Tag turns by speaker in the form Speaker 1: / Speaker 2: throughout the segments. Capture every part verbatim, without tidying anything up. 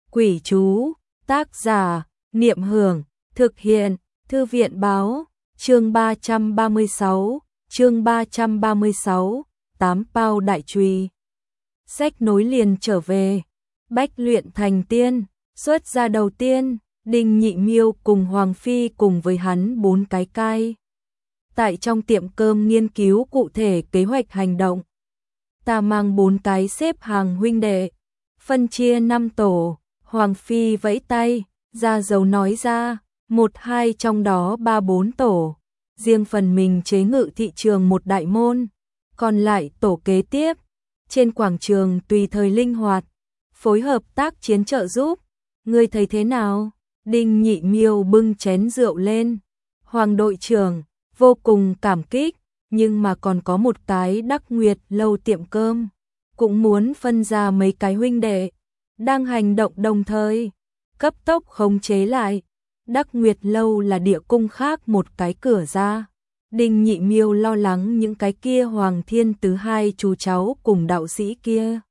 Speaker 1: Quỷ chú, tác giả, Niệm Hưởng, thực hiện, Thư viện báo, chương ba trăm ba mươi sáu, chương ba trăm ba mươi sáu, tám bao đại chùy. Sách nối liền trở về, bách luyện thành tiên, xuất ra đầu tiên, Đinh Nhị Miêu cùng Hoàng Phi cùng với hắn bốn cái cai. Tại trong tiệm cơm nghiên cứu cụ thể kế hoạch hành động. Ta mang bốn cái xếp hàng huynh đệ, phân chia năm tổ, Hoàng Phi vẫy tay, ra dấu nói ra, một hai trong đó ba bốn tổ, riêng phần mình chế ngự thị trường một đại môn, còn lại tổ kế tiếp, trên quảng trường tùy thời linh hoạt, phối hợp tác chiến trợ giúp, ngươi thấy thế nào? Đinh Nhị Miêu bưng chén rượu lên, Hoàng đội trưởng, vô cùng cảm kích, nhưng mà còn có một cái Đắc Nguyệt lâu tiệm cơm, cũng muốn phân ra mấy cái huynh đệ, đang hành động đồng thời, cấp tốc khống chế lại. Đắc Nguyệt lâu là địa cung khác một cái cửa ra. Đinh Nhị Miêu lo lắng những cái kia Hoàng Thiên Tứ hai chú cháu cùng đạo sĩ kia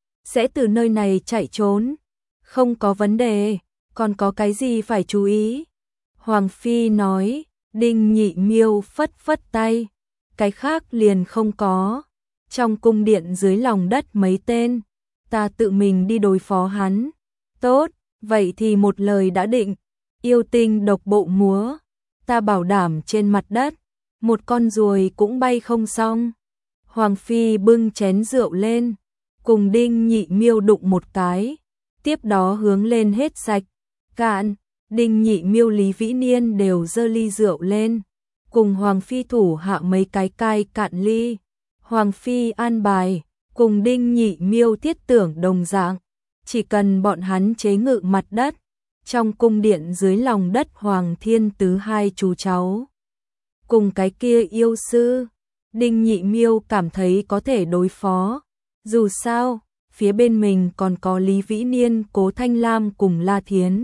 Speaker 1: sẽ từ nơi này chạy trốn. Không có vấn đề, còn có cái gì phải chú ý? Hoàng Phi nói. Đinh Nhị Miêu phất phất tay, cái khác liền không có. Trong cung điện dưới lòng đất mấy tên, ta tự mình đi đối phó hắn. Tốt, vậy thì một lời đã định. Yêu tinh độc bộ múa, ta bảo đảm trên mặt đất, một con ruồi cũng bay không xong. Hoàng Phi bưng chén rượu lên, cùng Đinh Nhị Miêu đụng một cái, tiếp đó hướng lên hết sạch, cạn. Đinh Nhị Miêu Lý Vĩ Niên đều giơ ly rượu lên, cùng Hoàng Phi thủ hạ mấy cái cai cạn ly. Hoàng Phi an bài, cùng Đinh Nhị Miêu thiết tưởng đồng dạng, chỉ cần bọn hắn chế ngự mặt đất, trong cung điện dưới lòng đất Hoàng Thiên Tứ hai chú cháu, cùng cái kia yêu sư, Đinh Nhị Miêu cảm thấy có thể đối phó. Dù sao, phía bên mình còn có Lý Vĩ Niên, Cố Thanh Lam cùng La Thiến,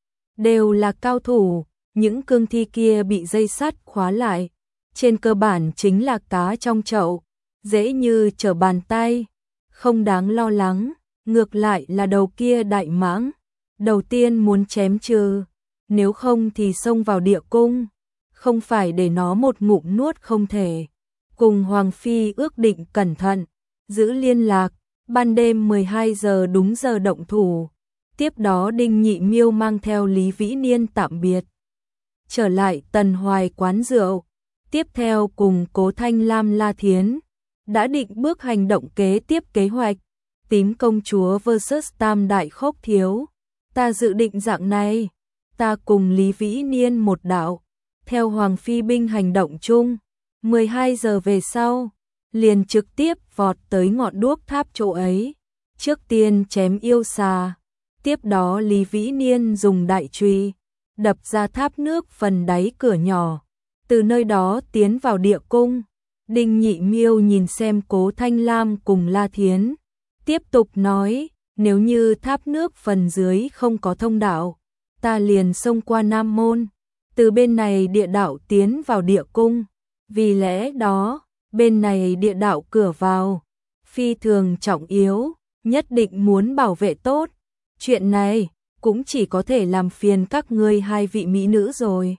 Speaker 1: đều là cao thủ, những cương thi kia bị dây sắt khóa lại, trên cơ bản chính là cá trong chậu, dễ như trở bàn tay, không đáng lo lắng. Ngược lại là đầu kia đại mãng, đầu tiên muốn chém trừ, nếu không thì xông vào địa cung, không phải để nó một ngụm nuốt không thể. Cùng Hoàng Phi ước định cẩn thận, giữ liên lạc, ban đêm mười hai giờ đúng giờ động thủ. Tiếp đó Đinh Nhị Miêu mang theo Lý Vĩ Niên tạm biệt, trở lại Tần Hoài quán rượu, tiếp theo cùng Cố Thanh Lam La Thiến, đã định bước hành động kế tiếp kế hoạch. Tím công chúa versus Tam đại khốc thiếu. Ta dự định dạng này, ta cùng Lý Vĩ Niên một đạo, theo Hoàng Phi binh hành động chung, mười hai giờ về sau, liền trực tiếp vọt tới ngọn đuốc tháp chỗ ấy, trước tiên chém yêu xà, tiếp đó Lý Vĩ Niên dùng đại chùy đập ra tháp nước phần đáy cửa nhỏ, từ nơi đó tiến vào địa cung. Đinh Nhị Miêu nhìn xem Cố Thanh Lam cùng La Thiến, tiếp tục nói, nếu như tháp nước phần dưới không có thông đạo, ta liền xông qua Nam Môn, từ bên này địa đạo tiến vào địa cung. Vì lẽ đó, bên này địa đạo cửa vào, phi thường trọng yếu, nhất định muốn bảo vệ tốt. Chuyện này, cũng chỉ có thể làm phiền các ngươi hai vị mỹ nữ rồi.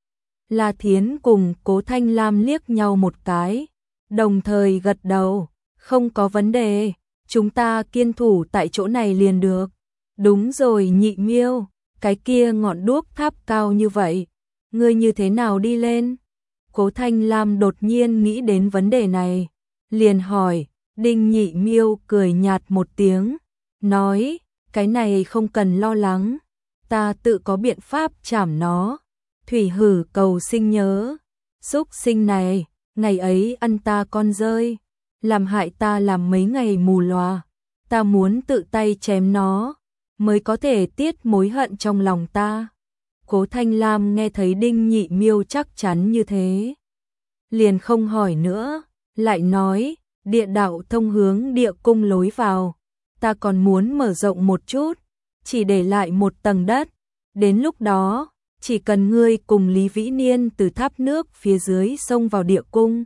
Speaker 1: La Thiến cùng Cố Thanh Lam liếc nhau một cái, đồng thời gật đầu, không có vấn đề. Chúng ta kiên thủ tại chỗ này liền được. Đúng rồi Nhị Miêu, cái kia ngọn đuốc tháp cao như vậy, ngươi như thế nào đi lên? Cố Thanh Lam đột nhiên nghĩ đến vấn đề này, liền hỏi. Đinh Nhị Miêu cười nhạt một tiếng, nói, cái này không cần lo lắng, ta tự có biện pháp chảm nó. Thủy Hử cầu sinh nhớ, xúc sinh này, ngày ấy ăn ta con rơi, làm hại ta làm mấy ngày mù lòa, ta muốn tự tay chém nó, mới có thể tiết mối hận trong lòng ta. Cố Thanh Lam nghe thấy Đinh Nhị Miêu chắc chắn như thế, liền không hỏi nữa, lại nói, địa đạo thông hướng địa cung lối vào, ta còn muốn mở rộng một chút, chỉ để lại một tầng đất, đến lúc đó, chỉ cần ngươi cùng Lý Vĩ Niên từ tháp nước phía dưới xông vào địa cung,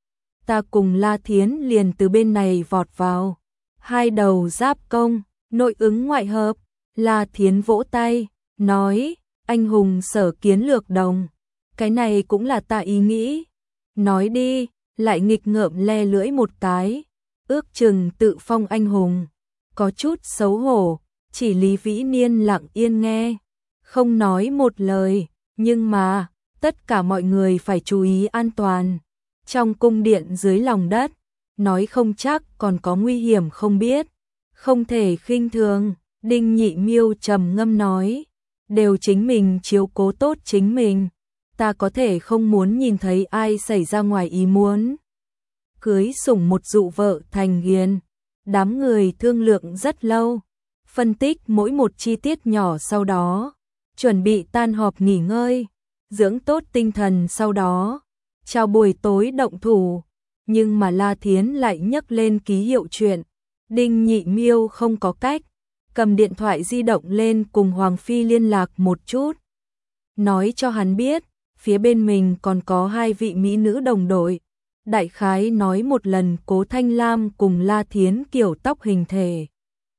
Speaker 1: ta cùng La Thiến liền từ bên này vọt vào, hai đầu giáp công, nội ứng ngoại hợp, La Thiến vỗ tay, nói, anh hùng sở kiến lược đồng. Cái này cũng là ta ý nghĩ. Nói đi, lại nghịch ngợm le lưỡi một cái. Ước chừng tự phong anh hùng. Có chút xấu hổ, chỉ Lý Vĩ Niên lặng yên nghe. Không nói một lời, nhưng mà, tất cả mọi người phải chú ý an toàn. Trong cung điện dưới lòng đất, nói không chắc còn có nguy hiểm không biết. Không thể khinh thường, Đinh Nhị Miêu trầm ngâm nói. Đều chính mình chiếu cố tốt chính mình. Ta có thể không muốn nhìn thấy ai xảy ra ngoài ý muốn. Cưới sủng một dụ vợ thành hiền. Đám người thương lượng rất lâu. Phân tích mỗi một chi tiết nhỏ sau đó. Chuẩn bị tan họp nghỉ ngơi. Dưỡng tốt tinh thần sau đó. Chào buổi tối động thủ. Nhưng mà La Thiến lại nhấc lên ký hiệu chuyện. Đinh Nhị Miêu không có cách. Cầm điện thoại di động lên cùng Hoàng Phi liên lạc một chút. Nói cho hắn biết, phía bên mình còn có hai vị mỹ nữ đồng đội. Đại khái nói một lần Cố Thanh Lam cùng La Thiến kiểu tóc hình thể.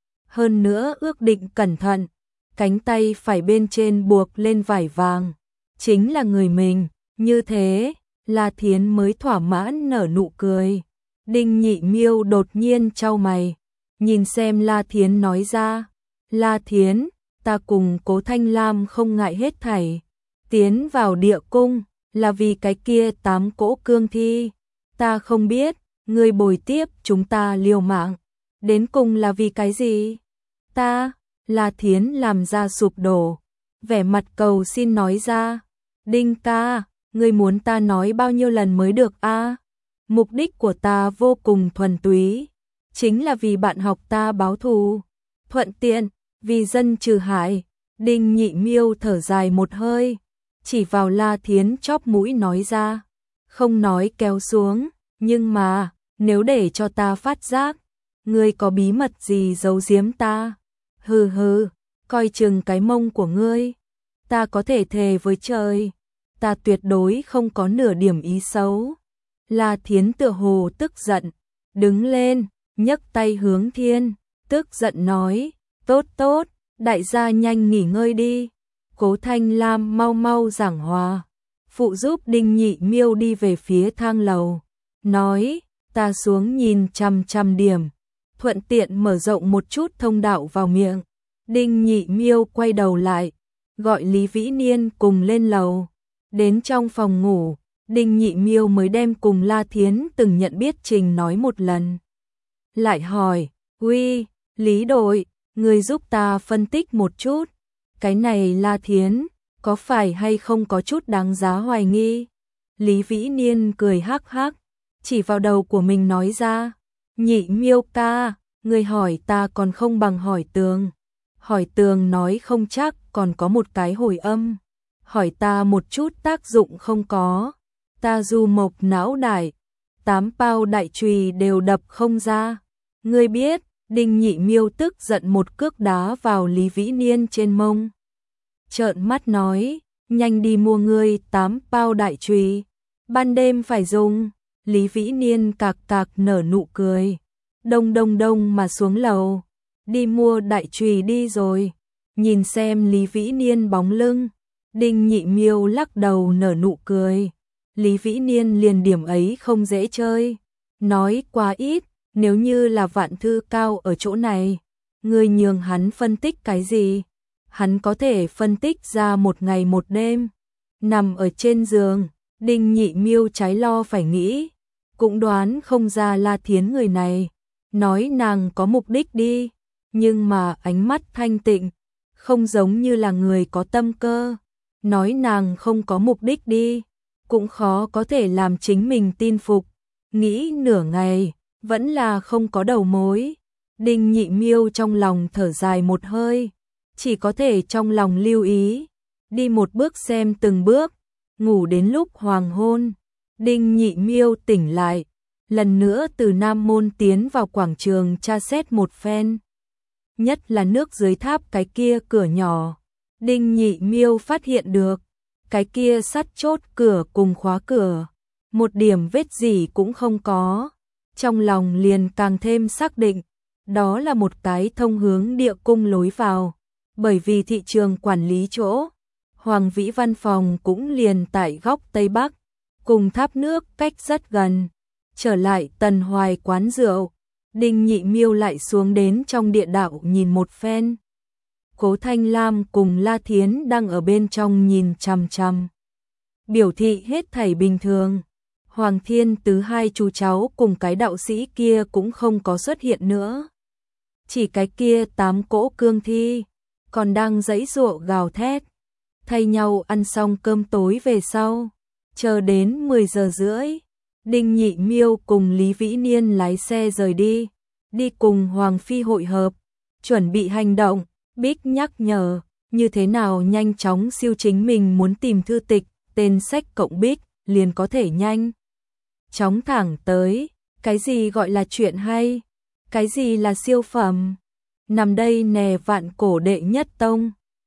Speaker 1: Hơn nữa ước định cẩn thận, cánh tay phải bên trên buộc lên vải vàng. Chính là người mình, như thế, La Thiến mới thỏa mãn nở nụ cười. Đinh Nhị Miêu đột nhiên chau mày, nhìn xem La Thiến nói ra. La Thiến, ta cùng Cố Thanh Lam không ngại hết thảy. Tiến vào địa cung, là vì cái kia tám cỗ cương thi. Ta không biết, ngươi bồi tiếp chúng ta liều mạng. Đến cùng là vì cái gì? Ta, La Thiến làm ra sụp đổ. Vẻ mặt cầu xin nói ra. Đinh ca, ngươi muốn ta nói bao nhiêu lần mới được a? Mục đích của ta vô cùng thuần túy. Chính là vì bạn học ta báo thù. Thuận tiện, vì dân trừ hại. Đinh Nhị Miêu thở dài một hơi. Chỉ vào La Thiến chóp mũi nói ra. Không nói kéo xuống. Nhưng mà, nếu để cho ta phát giác, ngươi có bí mật gì giấu giếm ta? Hừ hừ, coi chừng cái mông của ngươi. Ta có thể thề với trời, ta tuyệt đối không có nửa điểm ý xấu. La Thiến tựa hồ tức giận, đứng lên, nhấc tay hướng thiên, tức giận nói, tốt tốt, đại gia nhanh nghỉ ngơi đi. Cố Thanh Lam mau mau giảng hòa, phụ giúp Đinh Nhị Miêu đi về phía thang lầu. Nói, ta xuống nhìn chằm chằm điểm, thuận tiện mở rộng một chút thông đạo vào miệng. Đinh Nhị Miêu quay đầu lại, gọi Lý Vĩ Niên cùng lên lầu. Đến trong phòng ngủ, Đinh Nhị Miêu mới đem cùng La Thiến từng nhận biết trình nói một lần. Lại hỏi, uy, Lý đội, người giúp ta phân tích một chút. Cái này La Thiến, có phải hay không có chút đáng giá hoài nghi? Lý Vĩ Niên cười hắc hắc, chỉ vào đầu của mình nói ra. Nhị Miêu ca, người hỏi ta còn không bằng hỏi tường. Hỏi tường nói không chắc còn có một cái hồi âm. Hỏi ta một chút tác dụng không có. Ta du mộc não đại, tám bao đại chùy đều đập không ra. Ngươi biết, Đinh Nhị Miêu tức giận một cước đá vào Lý Vĩ Niên trên mông. Trợn mắt nói, nhanh đi mua ngươi tám bao đại chùy, ban đêm phải dùng. Lý Vĩ Niên cạc cạc nở nụ cười, đông đông đông mà xuống lầu, đi mua đại chùy đi rồi. Nhìn xem Lý Vĩ Niên bóng lưng, Đinh Nhị Miêu lắc đầu nở nụ cười. Lý Vĩ Niên liền điểm ấy không dễ chơi, nói quá ít. Nếu như là Vạn Thư Cao ở chỗ này, ngươi nhường hắn phân tích cái gì? Hắn có thể phân tích ra một ngày một đêm. Nằm ở trên giường, Đinh Nhị Miêu trái lo phải nghĩ, cũng đoán không ra La Thiến người này. Nói nàng có mục đích đi, nhưng mà ánh mắt thanh tịnh, không giống như là người có tâm cơ. Nói nàng không có mục đích đi, cũng khó có thể làm chính mình tin phục. Nghĩ nửa ngày, vẫn là không có đầu mối. Đinh Nhị Miêu trong lòng thở dài một hơi, chỉ có thể trong lòng lưu ý, đi một bước xem từng bước. Ngủ đến lúc hoàng hôn, Đinh Nhị Miêu tỉnh lại, lần nữa từ Nam Môn tiến vào quảng trường tra xét một phen. Nhất là nước dưới tháp cái kia cửa nhỏ, Đinh Nhị Miêu phát hiện được, cái kia sắt chốt cửa cùng khóa cửa, một điểm vết gì cũng không có. Trong lòng liền càng thêm xác định, đó là một cái thông hướng địa cung lối vào. Bởi vì thị trường quản lý chỗ, Hoàng Vĩ văn phòng cũng liền tại góc Tây Bắc, cùng tháp nước cách rất gần. Trở lại Tần Hoài quán rượu, Đinh Nhị Miêu lại xuống đến trong địa đạo nhìn một phen. Cố Thanh Lam cùng La Thiến đang ở bên trong nhìn chằm chằm, biểu thị hết thảy bình thường. Hoàng Thiên Tứ hai chú cháu cùng cái đạo sĩ kia cũng không có xuất hiện nữa. Chỉ cái kia tám cỗ cương thi còn đang giãy giụa gào thét. Thay nhau ăn xong cơm tối về sau, chờ đến mười giờ rưỡi, Đinh Nhị Miêu cùng Lý Vĩ Niên lái xe rời đi, đi cùng Hoàng Phi hội hợp, chuẩn bị hành động. Bích nhắc nhở, như thế nào nhanh chóng siêu chính mình muốn tìm thư tịch, tên sách cộng Bích, liền có thể nhanh chóng thẳng tới. Cái gì gọi là chuyện hay? Cái gì là siêu phẩm? Nằm đây nè vạn cổ đệ nhất tông.